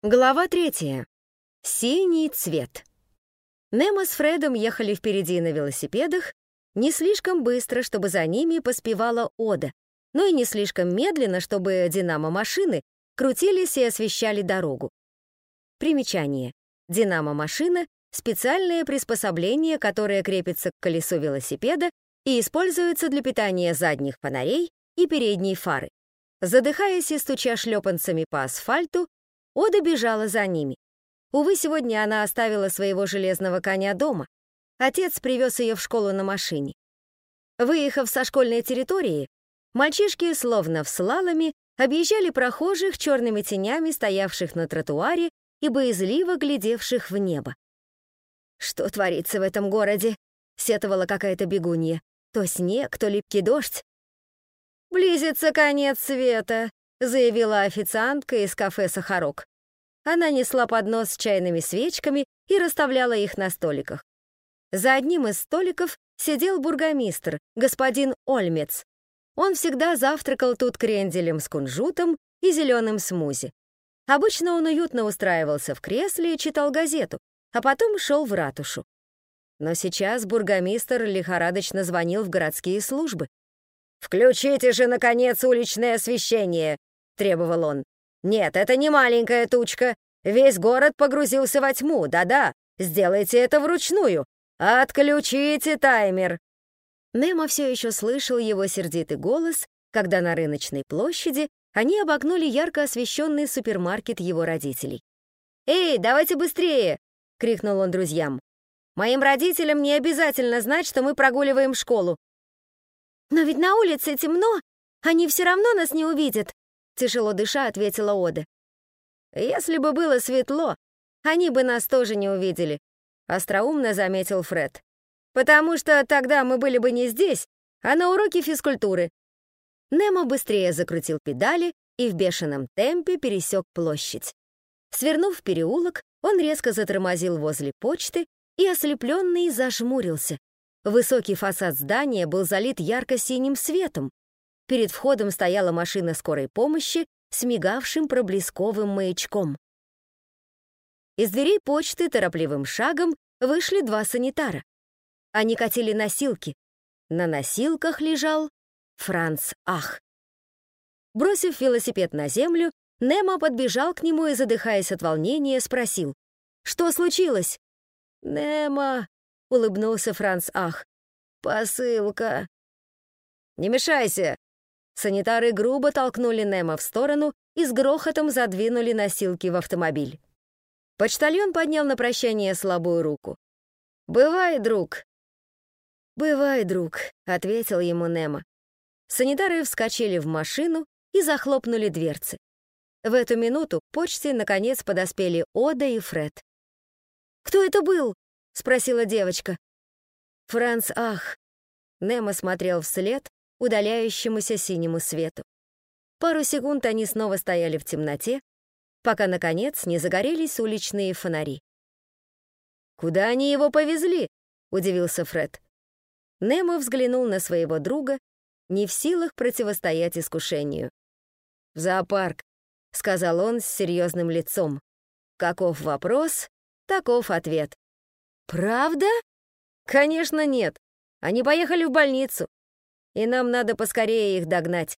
Глава 3. Синий цвет. Немо с Фредом ехали впереди на велосипедах, не слишком быстро, чтобы за ними поспевала Ода, но и не слишком медленно, чтобы динамо-машины крутились и освещали дорогу. Примечание. Динамо-машина — специальное приспособление, которое крепится к колесу велосипеда и используется для питания задних фонарей и передней фары. Задыхаясь и стуча шлепанцами по асфальту, Ода бежала за ними. Увы, сегодня она оставила своего железного коня дома. Отец привез ее в школу на машине. Выехав со школьной территории, мальчишки, словно в слаломе, объезжали прохожих черными тенями, стоявших на тротуаре и боязливо глядевших в небо. «Что творится в этом городе?» — сетовала какая-то бегунья. «То снег, то липкий дождь». «Близится конец света», — заявила официантка из кафе «Сахарок». Она несла поднос с чайными свечками и расставляла их на столиках. За одним из столиков сидел бургомистр, господин Ольмец. Он всегда завтракал тут кренделем с кунжутом и зеленым смузи. Обычно он уютно устраивался в кресле и читал газету, а потом шел в ратушу. Но сейчас бургомистр лихорадочно звонил в городские службы. «Включите же, наконец, уличное освещение!» — требовал он. «Нет, это не маленькая тучка. Весь город погрузился во тьму. Да-да, сделайте это вручную. Отключите таймер!» Немо все еще слышал его сердитый голос, когда на рыночной площади они обогнули ярко освещенный супермаркет его родителей. «Эй, давайте быстрее!» — крикнул он друзьям. «Моим родителям не обязательно знать, что мы прогуливаем школу». «Но ведь на улице темно, они все равно нас не увидят», — тяжело дыша ответила Ода. «Если бы было светло, они бы нас тоже не увидели», — остроумно заметил Фред. «Потому что тогда мы были бы не здесь, а на уроке физкультуры». Немо быстрее закрутил педали и в бешеном темпе пересек площадь. Свернув в переулок, он резко затормозил возле почты и, ослепленный, зажмурился. Высокий фасад здания был залит ярко-синим светом. Перед входом стояла машина скорой помощи с мигавшим проблесковым маячком. Из дверей почты торопливым шагом вышли два санитара. Они катили носилки. На носилках лежал Франц Ах. Бросив велосипед на землю, Немо подбежал к нему и, задыхаясь от волнения, спросил: «Что случилось?» «Немо», — улыбнулся Франц Ах, — «посылка». «Не мешайся!» Санитары грубо толкнули Немо в сторону и с грохотом задвинули носилки в автомобиль. Почтальон поднял на прощание слабую руку. «Бывай, друг». «Бывай, друг», — ответил ему Немо. Санитары вскочили в машину и захлопнули дверцы. В эту минуту к почте наконец подоспели Ода и Фред. «Кто это был?» — спросила девочка. «Франц Ах». Немо смотрел вслед удаляющемуся синему свету. Пару секунд они снова стояли в темноте, пока, наконец, не загорелись уличные фонари. «Куда они его повезли?» — удивился Фред. Немо взглянул на своего друга, не в силах противостоять искушению. «В зоопарк», — сказал он с серьезным лицом. «Каков вопрос, таков ответ». «Правда?» «Конечно нет. Они поехали в больницу, и нам надо поскорее их догнать».